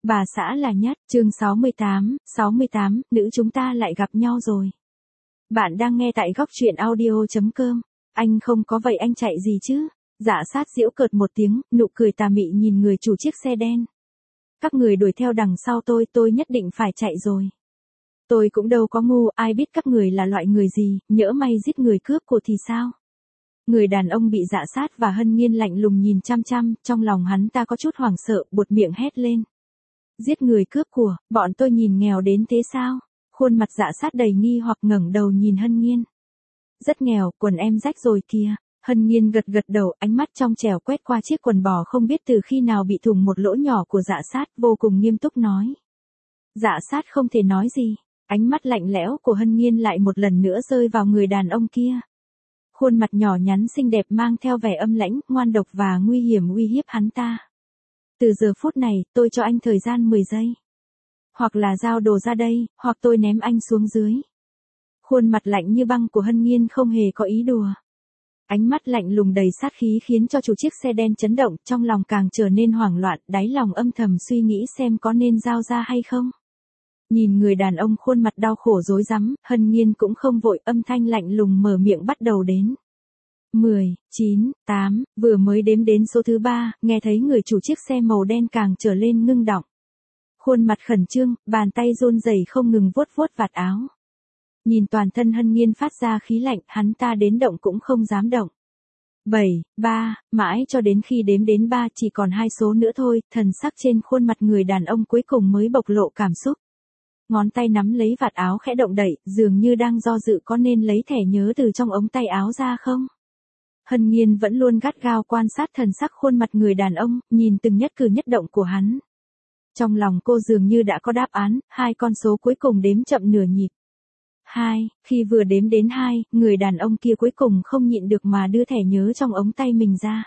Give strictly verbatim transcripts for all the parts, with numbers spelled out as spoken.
Bà xã là nhất, chương sáu mươi tám, sáu mươi tám, nữ chúng ta lại gặp nhau rồi. Bạn đang nghe tại góc truyện audio chấm com. Anh không có vậy anh chạy gì chứ? Dạ sát giễu cợt một tiếng, nụ cười tà mị nhìn người chủ chiếc xe đen. Các người đuổi theo đằng sau tôi, tôi nhất định phải chạy rồi. Tôi cũng đâu có ngu, ai biết các người là loại người gì, nhỡ may giết người cướp của thì sao? Người đàn ông bị dạ sát và Hân Nhiên lạnh lùng nhìn chăm chăm, trong lòng hắn ta có chút hoảng sợ, buột miệng hét lên. Giết người cướp của, bọn tôi nhìn nghèo đến thế sao? Khuôn mặt dạ sát đầy nghi hoặc ngẩng đầu nhìn Hân Nhiên. Rất nghèo, quần em rách rồi kìa. Hân Nhiên gật gật đầu, ánh mắt trong trẻo quét qua chiếc quần bò không biết từ khi nào bị thủng một lỗ nhỏ của dạ sát, vô cùng nghiêm túc nói. Dạ sát không thể nói gì, ánh mắt lạnh lẽo của Hân Nhiên lại một lần nữa rơi vào người đàn ông kia. Khuôn mặt nhỏ nhắn xinh đẹp mang theo vẻ âm lãnh, ngoan độc và nguy hiểm uy hiếp hắn ta. Từ giờ phút này, tôi cho anh thời gian mười giây. Hoặc là giao đồ ra đây, hoặc tôi ném anh xuống dưới. Khuôn mặt lạnh như băng của Hân Nhiên không hề có ý đùa. Ánh mắt lạnh lùng đầy sát khí khiến cho chủ chiếc xe đen chấn động, trong lòng càng trở nên hoảng loạn, đáy lòng âm thầm suy nghĩ xem có nên giao ra hay không. Nhìn người đàn ông khuôn mặt đau khổ rối rắm, Hân Nhiên cũng không vội, âm thanh lạnh lùng mở miệng bắt đầu đếm. mười, chín, tám, vừa mới đếm đến số thứ ba, nghe thấy người chủ chiếc xe màu đen càng trở lên ngưng đọng. Khuôn mặt khẩn trương, bàn tay run rẩy không ngừng vuốt vuốt vạt áo. Nhìn toàn thân Hân Nhiên phát ra khí lạnh, hắn ta đến động cũng không dám động. bảy, ba, mãi cho đến khi đếm đến ba chỉ còn hai số nữa thôi, thần sắc trên khuôn mặt người đàn ông cuối cùng mới bộc lộ cảm xúc. Ngón tay nắm lấy vạt áo khẽ động đậy, dường như đang do dự có nên lấy thẻ nhớ từ trong ống tay áo ra không. Hân Nhiên vẫn luôn gắt gao quan sát thần sắc khuôn mặt người đàn ông, nhìn từng nhất cử nhất động của hắn. Trong lòng cô dường như đã có đáp án, hai con số cuối cùng đếm chậm nửa nhịp. Hai, khi vừa đếm đến hai, người đàn ông kia cuối cùng không nhịn được mà đưa thẻ nhớ trong ống tay mình ra.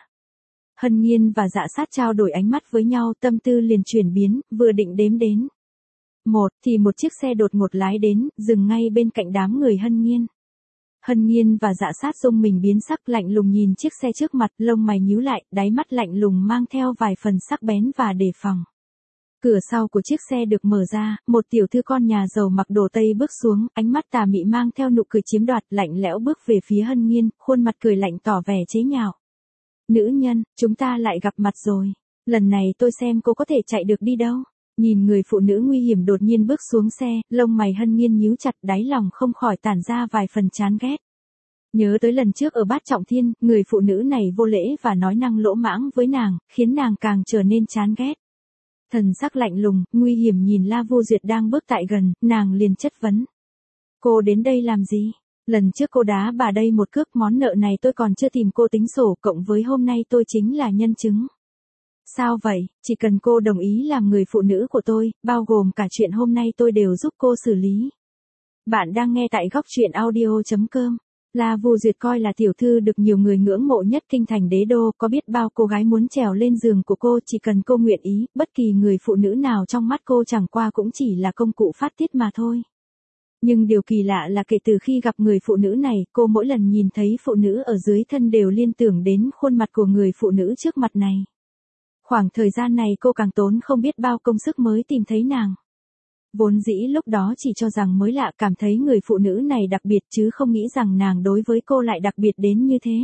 Hân Nhiên và dạ sát trao đổi ánh mắt với nhau, tâm tư liền chuyển biến, vừa định đếm đến một thì một chiếc xe đột ngột lái đến, dừng ngay bên cạnh đám người Hân Nhiên. Hân Nhiên và dạ sát rung mình biến sắc, lạnh lùng nhìn chiếc xe trước mặt, lông mày nhíu lại, đáy mắt lạnh lùng mang theo vài phần sắc bén và đề phòng. Cửa sau của chiếc xe được mở ra, một tiểu thư con nhà giàu mặc đồ Tây bước xuống, ánh mắt tà mị mang theo nụ cười chiếm đoạt, lạnh lẽo bước về phía Hân Nhiên, khuôn mặt cười lạnh tỏ vẻ chế nhạo. Nữ nhân, chúng ta lại gặp mặt rồi. Lần này tôi xem cô có thể chạy được đi đâu. Nhìn người phụ nữ nguy hiểm đột nhiên bước xuống xe, lông mày Hân Nhiên nhíu chặt, đáy lòng không khỏi tản ra vài phần chán ghét. Nhớ tới lần trước ở Bát Trọng Thiên, người phụ nữ này vô lễ và nói năng lỗ mãng với nàng, khiến nàng càng trở nên chán ghét. Thần sắc lạnh lùng, nguy hiểm nhìn La Vô Duyệt đang bước tại gần, nàng liền chất vấn. Cô đến đây làm gì? Lần trước cô đá bà đây một cước, món nợ này tôi còn chưa tìm cô tính sổ, cộng với hôm nay tôi chính là nhân chứng. Sao vậy, chỉ cần cô đồng ý làm người phụ nữ của tôi, bao gồm cả chuyện hôm nay tôi đều giúp cô xử lý. Bạn đang nghe tại góc truyện audio chấm com. La Vô Duyệt coi là tiểu thư được nhiều người ngưỡng mộ nhất kinh thành đế đô, có biết bao cô gái muốn trèo lên giường của cô, chỉ cần cô nguyện ý, bất kỳ người phụ nữ nào trong mắt cô chẳng qua cũng chỉ là công cụ phát tiết mà thôi. Nhưng điều kỳ lạ là kể từ khi gặp người phụ nữ này, cô mỗi lần nhìn thấy phụ nữ ở dưới thân đều liên tưởng đến khuôn mặt của người phụ nữ trước mặt này. Khoảng thời gian này cô càng tốn không biết bao công sức mới tìm thấy nàng. Vốn dĩ lúc đó chỉ cho rằng mới lạ, cảm thấy người phụ nữ này đặc biệt chứ không nghĩ rằng nàng đối với cô lại đặc biệt đến như thế.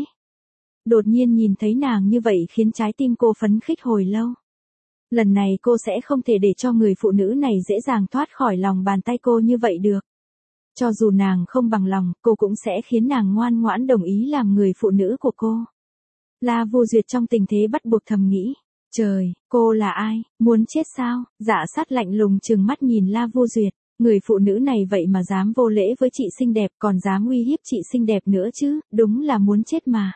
Đột nhiên nhìn thấy nàng như vậy khiến trái tim cô phấn khích hồi lâu. Lần này cô sẽ không thể để cho người phụ nữ này dễ dàng thoát khỏi lòng bàn tay cô như vậy được. Cho dù nàng không bằng lòng, cô cũng sẽ khiến nàng ngoan ngoãn đồng ý làm người phụ nữ của cô. La Vô Duyệt trong tình thế bắt buộc thầm nghĩ. Trời, cô là ai, muốn chết sao? Dạ sát lạnh lùng trừng mắt nhìn La Vô Duyệt, người phụ nữ này vậy mà dám vô lễ với chị xinh đẹp, còn dám uy hiếp chị xinh đẹp nữa chứ, đúng là muốn chết mà.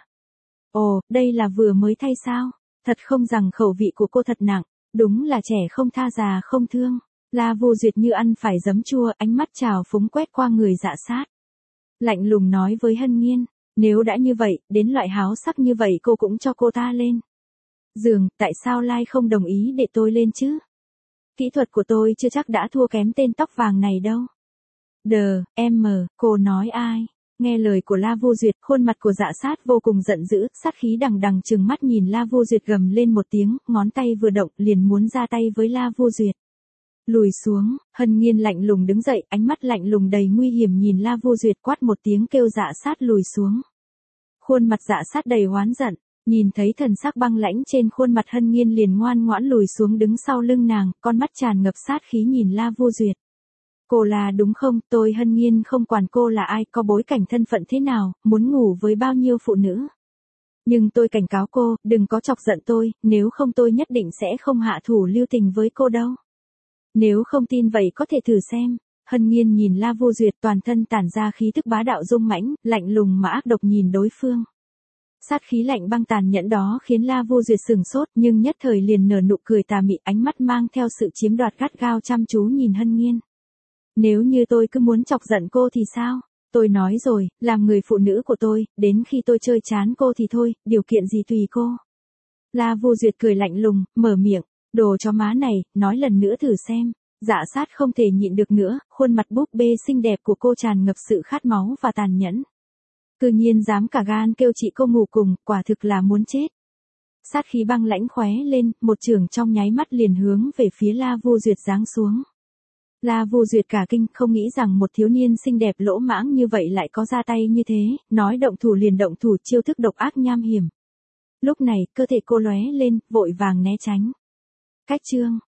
Ồ, đây là vừa mới thay sao? Thật không rằng khẩu vị của cô thật nặng, đúng là trẻ không tha già không thương. La Vô Duyệt như ăn phải giấm chua, ánh mắt trào phúng quét qua người dạ sát. Lạnh lùng nói với Hân Nhiên, nếu đã như vậy, đến loại háo sắc như vậy cô cũng cho cô ta lên giường, tại sao Lai không đồng ý để tôi lên chứ? Kỹ thuật của tôi chưa chắc đã thua kém tên tóc vàng này đâu. Đờ, em mờ, cô nói ai? Nghe lời của La Vô Duyệt, khuôn mặt của dạ sát vô cùng giận dữ, sát khí đằng đằng trừng mắt nhìn La Vô Duyệt gầm lên một tiếng, ngón tay vừa động liền muốn ra tay với La Vô Duyệt. Lùi xuống, Hân Nhiên lạnh lùng đứng dậy, ánh mắt lạnh lùng đầy nguy hiểm nhìn La Vô Duyệt quát một tiếng kêu Dạ Sát lùi xuống. Khuôn mặt Dạ Sát đầy oán giận, nhìn thấy thần sắc băng lãnh trên khuôn mặt Hân Nhiên liền ngoan ngoãn lùi xuống đứng sau lưng nàng, con mắt tràn ngập sát khí nhìn La Vô Duyệt. Cô là đúng không, tôi Hân Nhiên không quản cô là ai, có bối cảnh thân phận thế nào, muốn ngủ với bao nhiêu phụ nữ. Nhưng tôi cảnh cáo cô, đừng có chọc giận tôi, nếu không tôi nhất định sẽ không hạ thủ lưu tình với cô đâu. Nếu không tin vậy có thể thử xem. Hân Nhiên nhìn La Vô Duyệt toàn thân tản ra khí thức bá đạo dung mãnh, lạnh lùng mà ác độc nhìn đối phương. Sát khí lạnh băng tàn nhẫn đó khiến La Vô Duyệt sừng sốt nhưng nhất thời liền nở nụ cười tà mị, ánh mắt mang theo sự chiếm đoạt gắt gao chăm chú nhìn Hân Nhiên. Nếu như tôi cứ muốn chọc giận cô thì sao? Tôi nói rồi, làm người phụ nữ của tôi, đến khi tôi chơi chán cô thì thôi, điều kiện gì tùy cô. La Vô Duyệt cười lạnh lùng, mở miệng, đồ chó má này, nói lần nữa thử xem. Dạ Sát không thể nhịn được nữa, khuôn mặt búp bê xinh đẹp của cô tràn ngập sự khát máu và tàn nhẫn. Cư nhiên dám cả gan kêu chị cô ngủ cùng, quả thực là muốn chết. Sát khí băng lãnh khóe lên, một chưởng trong nháy mắt liền hướng về phía La Vô Duyệt giáng xuống. La Vô Duyệt cả kinh, không nghĩ rằng một thiếu niên xinh đẹp lỗ mãng như vậy lại có ra tay như thế, nói động thủ liền động thủ, chiêu thức độc ác nham hiểm. Lúc này, cơ thể cô lóe lên, vội vàng né tránh. Cách chương